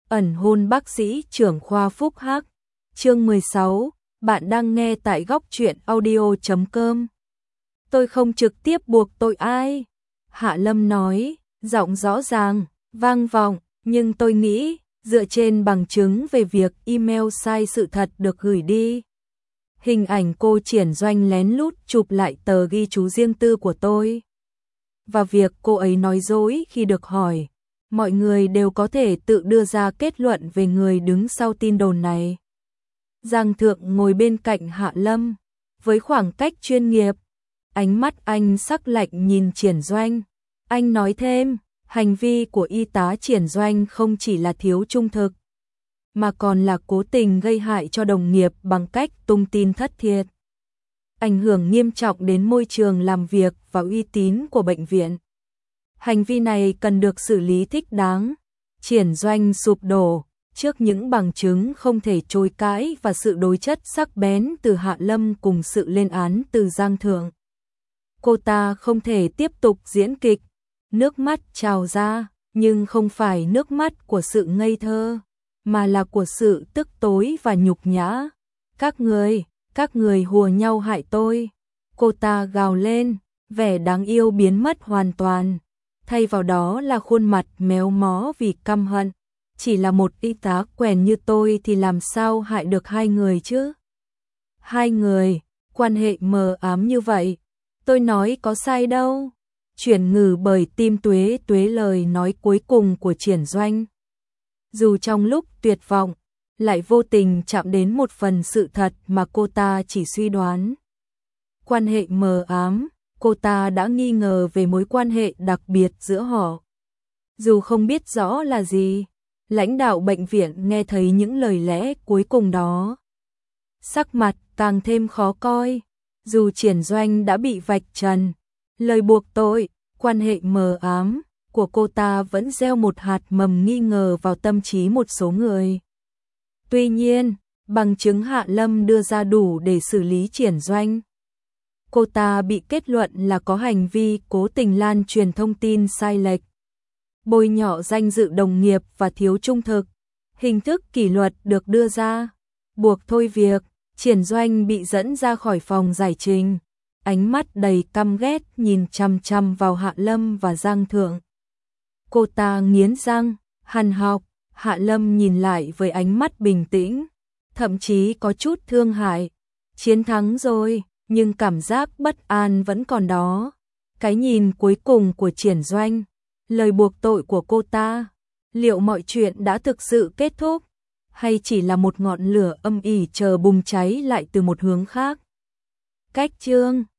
ẩn hôn bác sĩ trưởng khoa Phúc Hắc. Chương 16, bạn đang nghe tại góc truyện audio.com. Tôi không trực tiếp buộc tội ai. Hạ Lâm nói, giọng rõ ràng, vang vọng, nhưng tôi nghĩ, dựa trên bằng chứng về việc email sai sự thật được gửi đi. Hình ảnh cô Triển Doanh lén lút chụp lại tờ ghi chú riêng tư của tôi. Và việc cô ấy nói dối khi được hỏi. Mọi người đều có thể tự đưa ra kết luận về người đứng sau tin đồn này. Giang Thượng ngồi bên cạnh Hạ Lâm, với khoảng cách chuyên nghiệp. Ánh mắt anh sắc lạnh nhìn Triển Doanh. Anh nói thêm, hành vi của y tá Triển Doanh không chỉ là thiếu trung thực, mà còn là cố tình gây hại cho đồng nghiệp bằng cách tung tin thất thiệt. Ảnh hưởng nghiêm trọng đến môi trường làm việc và uy tín của bệnh viện. Hành vi này cần được xử lý thích đáng. Triển Doanh sụp đổ trước những bằng chứng không thể chối cãi và sự đối chất sắc bén từ Hạ Lâm cùng sự lên án từ Giang Thượng. Cô ta không thể tiếp tục diễn kịch. Nước mắt trào ra, nhưng không phải nước mắt của sự ngây thơ, mà là của sự tức tối và nhục nhã. Các người hùa nhau hại tôi. Cô ta gào lên, vẻ đáng yêu biến mất hoàn toàn. Thay vào đó là khuôn mặt méo mó vì căm hận. Chỉ là một y tá quèn như tôi thì làm sao hại được hai người chứ? Hai người, quan hệ mờ ám như vậy. Tôi nói có sai đâu. Chuyển ngừ bởi tim tuế tuế lời nói cuối cùng của Triển Doanh. Dù trong lúc tuyệt vọng, lại vô tình chạm đến một phần sự thật mà cô ta chỉ suy đoán. Quan hệ mờ ám, cô ta đã nghi ngờ về mối quan hệ đặc biệt giữa họ. Dù không biết rõ là gì, lãnh đạo bệnh viện nghe thấy những lời lẽ cuối cùng đó. Sắc mặt càng thêm khó coi, dù Triển Doanh đã bị vạch trần. Lời buộc tội, quan hệ mờ ám của cô ta vẫn gieo một hạt mầm nghi ngờ vào tâm trí một số người. Tuy nhiên, bằng chứng Hạ Lâm đưa ra đủ để xử lý Triển Doanh. Cô ta bị kết luận là có hành vi cố tình lan truyền thông tin sai lệch, bôi nhọ danh dự đồng nghiệp và thiếu trung thực. Hình thức kỷ luật được đưa ra, buộc thôi việc. Triển Doanh bị dẫn ra khỏi phòng giải trình. Ánh mắt đầy căm ghét nhìn chằm chằm vào Hạ Lâm và Giang Thượng. Cô ta nghiến răng, hằn học. Hạ Lâm nhìn lại với ánh mắt bình tĩnh, thậm chí có chút thương hại. Chiến thắng rồi, nhưng cảm giác bất an vẫn còn đó. Cái nhìn cuối cùng của Triển Doanh, lời buộc tội của cô ta, liệu mọi chuyện đã thực sự kết thúc, hay chỉ là một ngọn lửa âm ỉ chờ bùng cháy lại từ một hướng khác? Cách chương